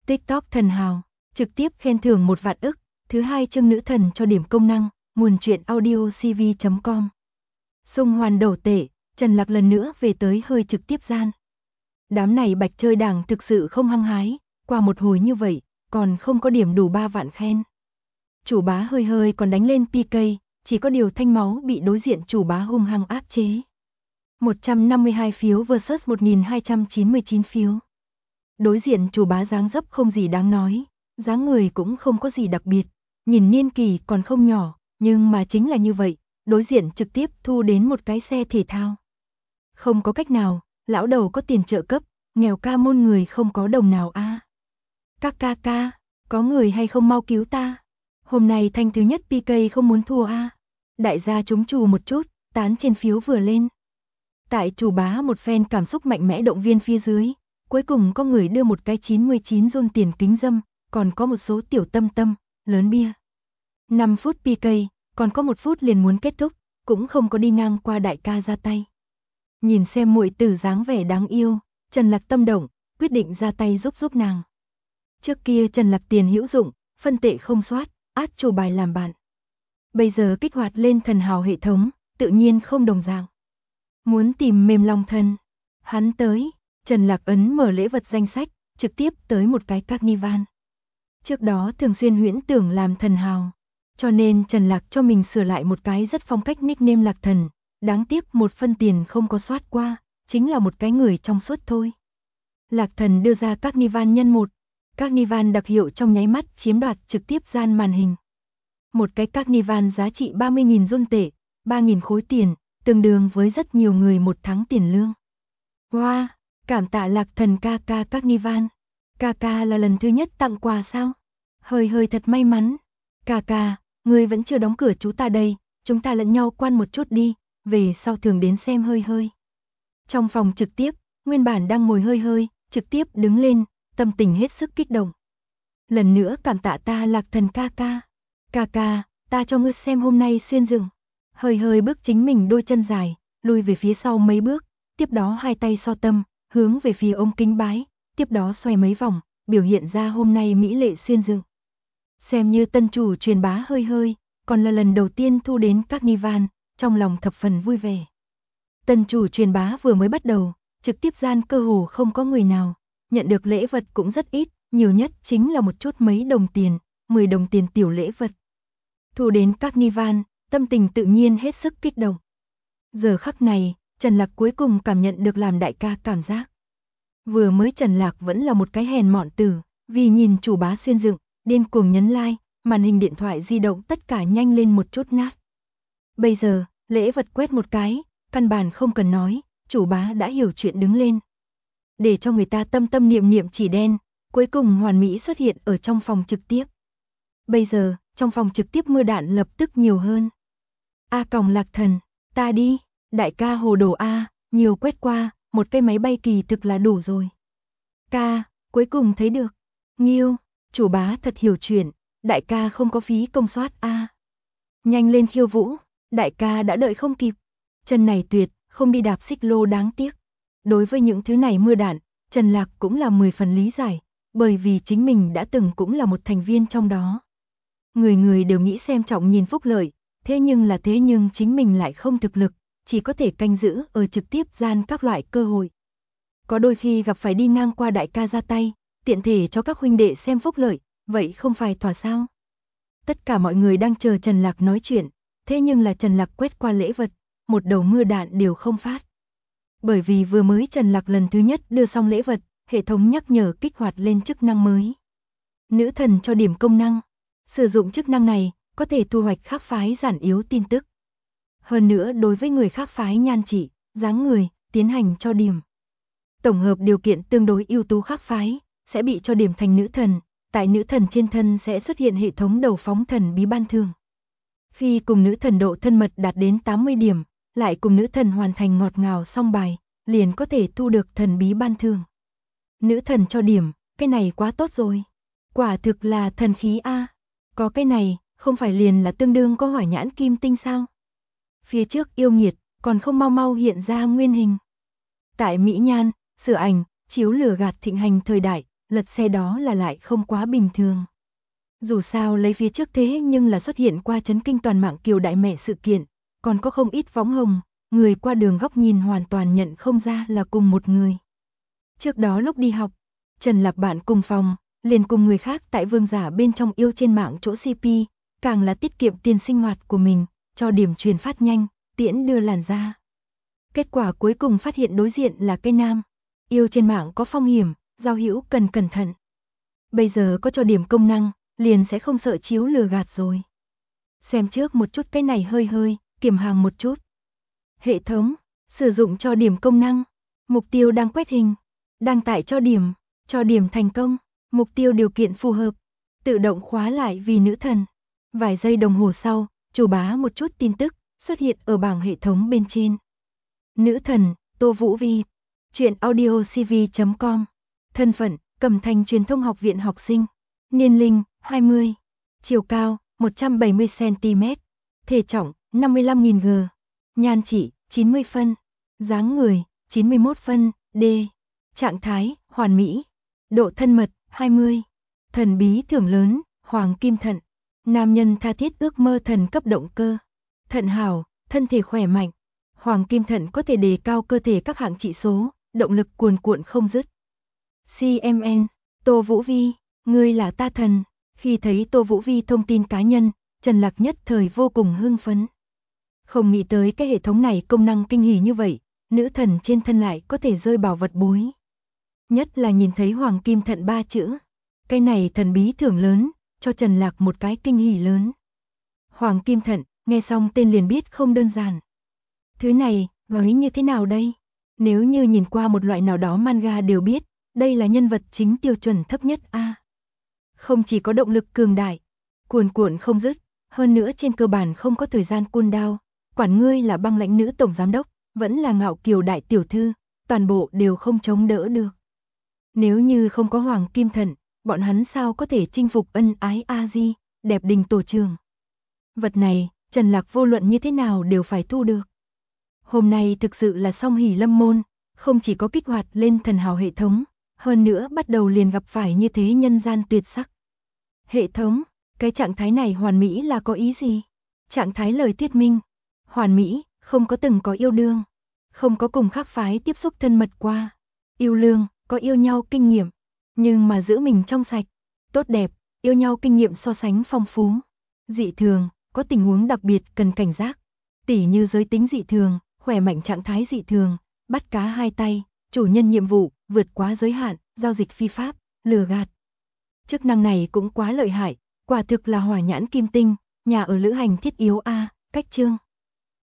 TikTok thần hào, trực tiếp khen thưởng 1 vạn ức, thứ 2 chương nữ thần cho điểm công năng, nguồn truyện audio cv.com. Xung hoàn đổ tể, Trần Lạc lần nữa về tới hơi trực tiếp gian. Đám này bạch chơi đảng thực sự không hăng hái, qua một hồi như vậy, còn không có điểm đủ 3 vạn khen. Chủ bá hơi còn đánh lên PK, chỉ có điều thanh máu bị đối diện chủ bá hung hăng áp chế. 152 phiếu vs 1299 phiếu. Đối diện chủ bá dáng dấp không gì đáng nói, dáng người cũng không có gì đặc biệt, nhìn niên kỳ còn không nhỏ, nhưng mà chính là như vậy, đối diện trực tiếp thu đến một cái xe thể thao. Không có cách nào, lão đầu có tiền trợ cấp, nghèo ca môn người không có đồng nào a. Ca, có người hay không mau cứu ta? Hôm nay thanh thứ nhất PK không muốn thua a. Đại gia chúng trù một chút, tán trên phiếu vừa lên. Tại chủ bá một phen cảm xúc mạnh mẽ động viên phía dưới, cuối cùng có người đưa một cái 99 rôn tiền kính dâm, còn có một số tiểu tâm tâm, lớn bia. 5 phút PK, còn có 1 phút liền muốn kết thúc, cũng không có đi ngang qua đại ca ra tay. Nhìn xem muội tử dáng vẻ đáng yêu, Trần Lạc tâm động, quyết định ra tay giúp nàng. Trước kia Trần Lạc tiền hữu dụng, phân tệ không soát, át chủ bài làm bạn. Bây giờ kích hoạt lên thần hào hệ thống, tự nhiên không đồng dạng. Muốn tìm mềm lòng thân, hắn tới, Trần Lạc ấn mở lễ vật danh sách, trực tiếp tới một cái carnival. Trước đó thường xuyên huyễn tưởng làm thần hào, cho nên Trần Lạc cho mình sửa lại một cái rất phong cách nickname Lạc Thần, đáng tiếc 1 phân tiền không có soát qua, chính là một cái người trong suốt thôi. Lạc Thần đưa ra carnival nhân 1, carnival đặc hiệu trong nháy mắt chiếm đoạt trực tiếp gian màn hình. Một cái carnival giá trị 30.000 rôn tệ, 3.000 khối tiền, tương đương với rất nhiều người 1 tháng tiền lương. Wow, cảm tạ Lạc Thần ca carnival. Ca là lần thứ nhất tặng quà sao? Hơi thật may mắn. Ca, ngươi vẫn chưa đóng cửa chú ta đây, chúng ta lẫn nhau quan một chút đi, về sau thường đến xem hơi. Trong phòng trực tiếp, nguyên bản đang ngồi hơi, trực tiếp đứng lên, tâm tình hết sức kích động. Lần nữa cảm tạ ta Lạc Thần ca. Ca, ta cho ngươi xem hôm nay xuyên rừng. Hơi bước chính mình đôi chân dài, lùi về phía sau mấy bước, tiếp đó 2 tay so tâm, hướng về phía ống kính bái, tiếp đó xoay mấy vòng, biểu hiện ra hôm nay mỹ lệ xuyên rừng. Xem như tân chủ truyền bá hơi, còn là lần đầu tiên thu đến carnival, trong lòng thập phần vui vẻ. Tân chủ truyền bá vừa mới bắt đầu, trực tiếp gian cơ hồ không có người nào, nhận được lễ vật cũng rất ít, nhiều nhất chính là một chút mấy đồng tiền, 10 đồng tiền tiểu lễ vật. Thu đến carnival, tâm tình tự nhiên hết sức kích động. Giờ khắc này, Trần Lạc cuối cùng cảm nhận được làm đại ca cảm giác. Vừa mới Trần Lạc vẫn là một cái hèn mọn tử, vì nhìn chủ bá xuyên dựng, điên cuồng nhấn like, màn hình điện thoại di động tất cả nhanh lên một chút nát. Bây giờ, lễ vật quét một cái, căn bản không cần nói, chủ bá đã hiểu chuyện đứng lên. Để cho người ta tâm niệm chỉ đen, cuối cùng hoàn mỹ xuất hiện ở trong phòng trực tiếp. Bây giờ, trong phòng trực tiếp mưa đạn lập tức nhiều hơn. Lạc Thần, ta đi, đại ca hồ đồ A, nhiều quét qua, một cái máy bay kỳ thực là đủ rồi. Ca, cuối cùng thấy được. Nghiêu, chủ bá thật hiểu chuyện, đại ca không có phí công soát A. Nhanh lên khiêu vũ, đại ca đã đợi không kịp. Chân này tuyệt, không đi đạp xích lô đáng tiếc. Đối với những thứ này mưa đạn, Trần Lạc cũng là 10 phần lý giải, bởi vì chính mình đã từng cũng là một thành viên trong đó. Người đều nghĩ xem trọng nhìn phúc lợi, thế nhưng chính mình lại không thực lực, chỉ có thể canh giữ ở trực tiếp gian các loại cơ hội. Có đôi khi gặp phải đi ngang qua đại ca ra tay, tiện thể cho các huynh đệ xem phúc lợi, vậy không phải thỏa sao? Tất cả mọi người đang chờ Trần Lạc nói chuyện, thế nhưng là Trần Lạc quét qua lễ vật, một đầu mưa đạn đều không phát. Bởi vì vừa mới Trần Lạc lần thứ nhất đưa xong lễ vật, hệ thống nhắc nhở kích hoạt lên chức năng mới. Nữ thần cho điểm công năng. Sử dụng chức năng này, có thể thu hoạch khác phái giản yếu tin tức. Hơn nữa đối với người khác phái nhan trị, dáng người, tiến hành cho điểm. Tổng hợp điều kiện tương đối ưu tú khác phái, sẽ bị cho điểm thành nữ thần, tại nữ thần trên thân sẽ xuất hiện hệ thống đầu phóng thần bí ban thưởng. Khi cùng nữ thần độ thân mật đạt đến 80 điểm, lại cùng nữ thần hoàn thành ngọt ngào xong bài, liền có thể thu được thần bí ban thưởng. Nữ thần cho điểm, cái này quá tốt rồi. Quả thực là thần khí A. Có cái này, không phải liền là tương đương có hỏa nhãn kim tinh sao? Phía trước yêu nghiệt, còn không mau hiện ra nguyên hình. Tại Mỹ Nhan, sửa ảnh, chiếu lừa gạt thịnh hành thời đại, lật xe đó là lại không quá bình thường. Dù sao lấy phía trước thế nhưng là xuất hiện qua chấn kinh toàn mạng Kiều đại mẹ sự kiện, còn có không ít võng hồng, người qua đường góc nhìn hoàn toàn nhận không ra là cùng một người. Trước đó lúc đi học, Trần Lạc bạn cùng phòng, liền cùng người khác tại Vương Giả bên trong yêu trên mạng chỗ CP, càng là tiết kiệm tiền sinh hoạt của mình, cho điểm truyền phát nhanh, tiễn đưa làn ra. Kết quả cuối cùng phát hiện đối diện là cái nam, yêu trên mạng có phong hiểm, giao hữu cần cẩn thận. Bây giờ có cho điểm công năng, liền sẽ không sợ chiếu lừa gạt rồi. Xem trước một chút cái này hơi, kiểm hàng một chút. Hệ thống, sử dụng cho điểm công năng, mục tiêu đang quét hình, đăng tải cho điểm thành công, mục tiêu điều kiện phù hợp, tự động khóa lại vì nữ thần. Vài giây đồng hồ sau, chủ bá một chút tin tức xuất hiện ở bảng hệ thống bên trên. Nữ thần, Tô Vũ Vi, truyện audio cv.com, thân phận, Cẩm Thành Truyền thông học viện học sinh, niên linh, 20, chiều cao, 170cm, thể trọng, 55.000 g, nhan trị, 90 phân, dáng người, 91 phân, D, trạng thái, hoàn mỹ, độ thân mật, 20, thần bí thưởng lớn, hoàng kim thận, nam nhân tha thiết ước mơ thần cấp động cơ, thận hảo, thân thể khỏe mạnh, hoàng kim thận có thể đề cao cơ thể các hạng trị số, động lực cuồn cuộn không dứt. CMN, Tô Vũ Vi, ngươi là ta thần. Khi thấy Tô Vũ Vi thông tin cá nhân, Trần Lạc nhất thời vô cùng hưng phấn. Không nghĩ tới cái hệ thống này công năng kinh hỉ như vậy, nữ thần trên thân lại có thể rơi bảo vật bối. Nhất là nhìn thấy hoàng kim thận 3 chữ. Cái này thần bí thưởng lớn, cho Trần Lạc một cái kinh hỉ lớn. Hoàng kim thận, nghe xong tên liền biết không đơn giản. Thứ này, nói như thế nào đây? Nếu như nhìn qua một loại nào đó manga đều biết, đây là nhân vật chính tiêu chuẩn thấp nhất A. Không chỉ có động lực cường đại, cuồn cuộn không dứt, hơn nữa trên cơ bản không có thời gian cooldown, quản ngươi là băng lãnh nữ tổng giám đốc, vẫn là ngạo kiều đại tiểu thư, toàn bộ đều không chống đỡ được. Nếu như không có hoàng kim thận, bọn hắn sao có thể chinh phục ân ái A-di, đẹp đình tổ trường. Vật này, Trần Lạc vô luận như thế nào đều phải thu được. Hôm nay thực sự là song hỷ lâm môn, không chỉ có kích hoạt lên thần hào hệ thống, hơn nữa bắt đầu liền gặp phải như thế nhân gian tuyệt sắc. Hệ thống, cái trạng thái này hoàn mỹ là có ý gì? Trạng thái lời thuyết minh, hoàn mỹ, không có từng có yêu đương, không có cùng khác phái tiếp xúc thân mật qua, yêu lương, có yêu nhau kinh nghiệm, nhưng mà giữ mình trong sạch, tốt đẹp, yêu nhau kinh nghiệm so sánh phong phú, dị thường, có tình huống đặc biệt cần cảnh giác, tỉ như giới tính dị thường, khỏe mạnh trạng thái dị thường, bắt cá hai tay, chủ nhân nhiệm vụ, vượt quá giới hạn, giao dịch phi pháp, lừa gạt. Chức năng này cũng quá lợi hại, quả thực là hỏa nhãn kim tinh, nhà ở lữ hành thiết yếu A, cách chương.